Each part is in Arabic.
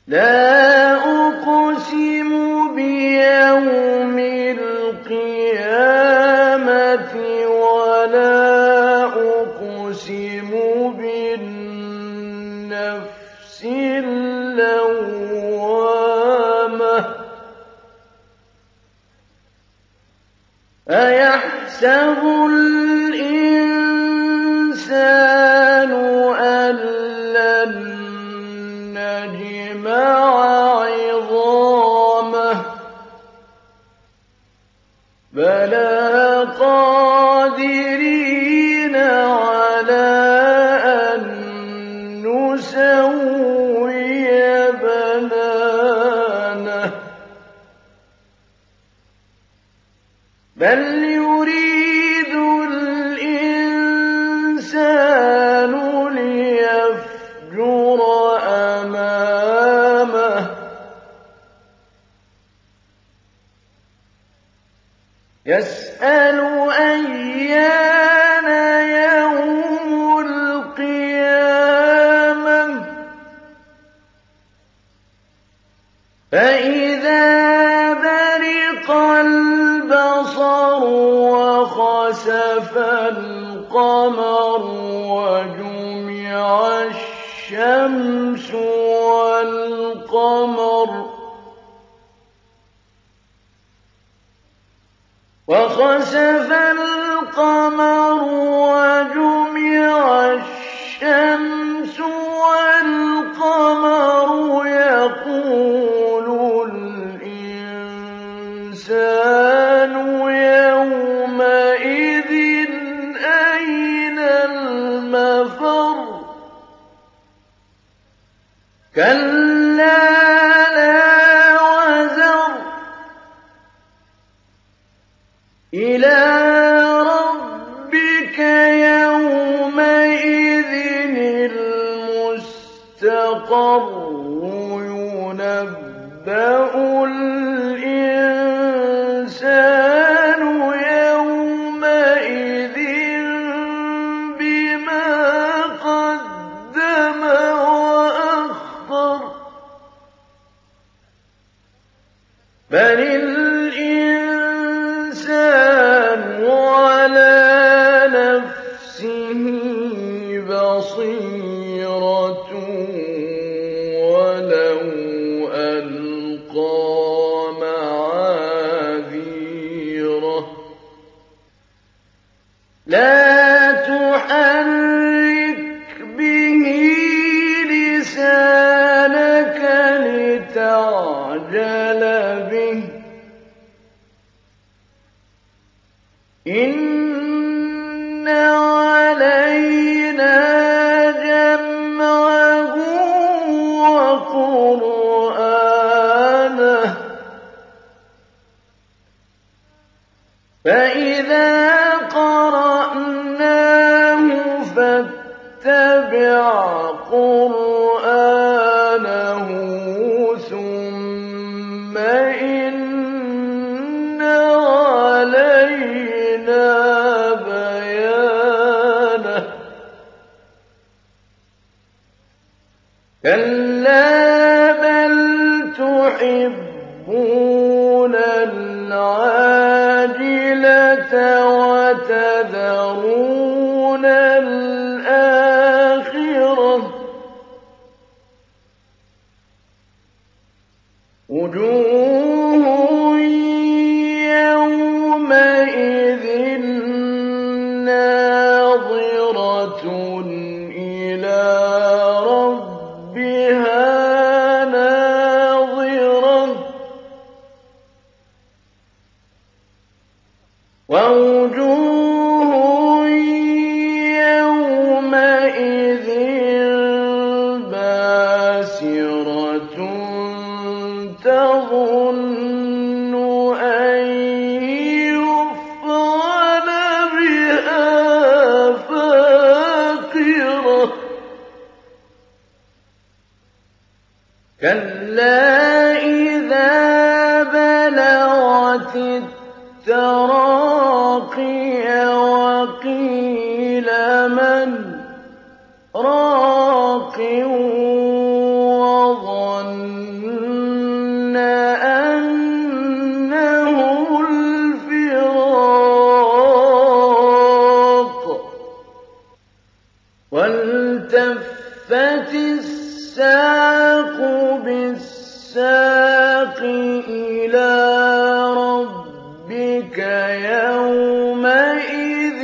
لا أقسم بيوم القيامة ولا أقسم بالنفس اللوامة أيحسب الإنسان أن لن نجمع عظامه بلى قادرين على أن نسوي بنانه بل يريد الإنسان ليفجر أمامه يسأل أيان يوم القيامة فإذا برق البصر وخسف القمر وجمع الشمس والقمر وخسف القمر وجمع الشمس والقمر يقول الإنسان يومئذ أين المفر كلا لا وزر إلى ربك يومئذ المستقر ينبأ الإنسان يومئذ بما قدم وأخر بل الإنسان على نفسه بصيرة ولو ألقى معاذيره لا تحرك به لسانك لتعجل به إن علينا جمعه وقرآنه فإذا قرأناه فاتبع قرآنه ثم إن علينا بيانه كلا بل تحبون العاجلة وتذرون الآخرة وجوه يومئذ ناظرة إلى ربها ناظرة ووجوه يومئذ باسرة تظن أن يفعل بها فاقرة كلا إذا بلغت التراقي وقيل من راق وظن السَّاقُ بِالسَّاقِ إِلَىٰ رَبِّكَ يَوْمَئِذٍ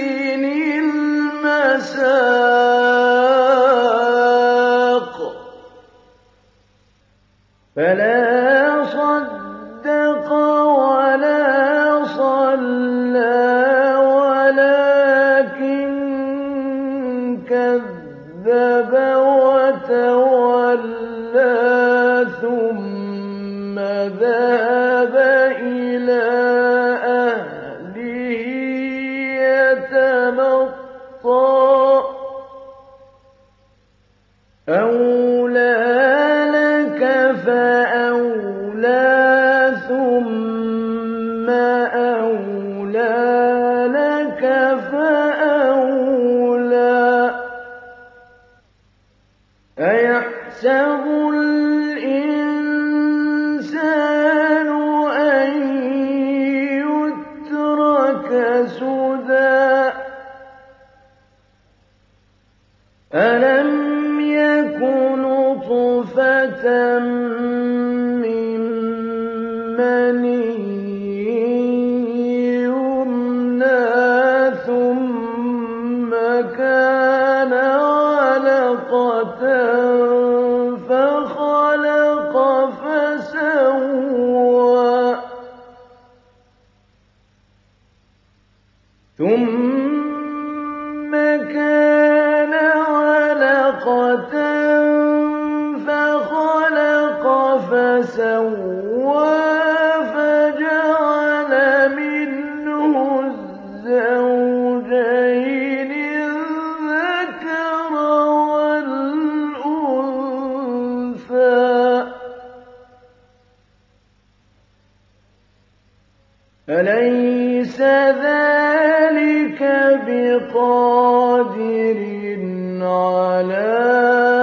الْمَسَاقُ فَلَا صَدَّقَ وَلَا صَلَّىٰ وَلَٰكِن كَذَّبَ وَتَوَلَّىٰ ثُمَّ ذَهَبَ إِلَىٰ أَهْلِهِ يَتَمَطَّىٰ أَوْلَىٰ لَكَ فَأَوْلَىٰ ثُمَّ أَوْلَىٰ لَكَ فَأَوْلَىٰ أَيَحْسَبُ الْإِنسَانُ أَن يُتْرَكَ سُدًى أَلَمْ يَكُ نُطْفَةً مِّن مَّنِيٍّ يُمْنَىٰ ثُمَّ كَانَ عَلَقَةً فَخَلَقَ فَسَوَّىٰ ثُمَّ كَانَ عَلَقَةً فَخَلَقَ فَسَوَّىٰ فَجَعَلَ مِنْهُ الزَّوْجَيْنِ الذَّكَرَ وَالْأُنثَىٰ أَلَيْسَ ذَٰلِكَ بِقَادِرٍ عَلَىٰ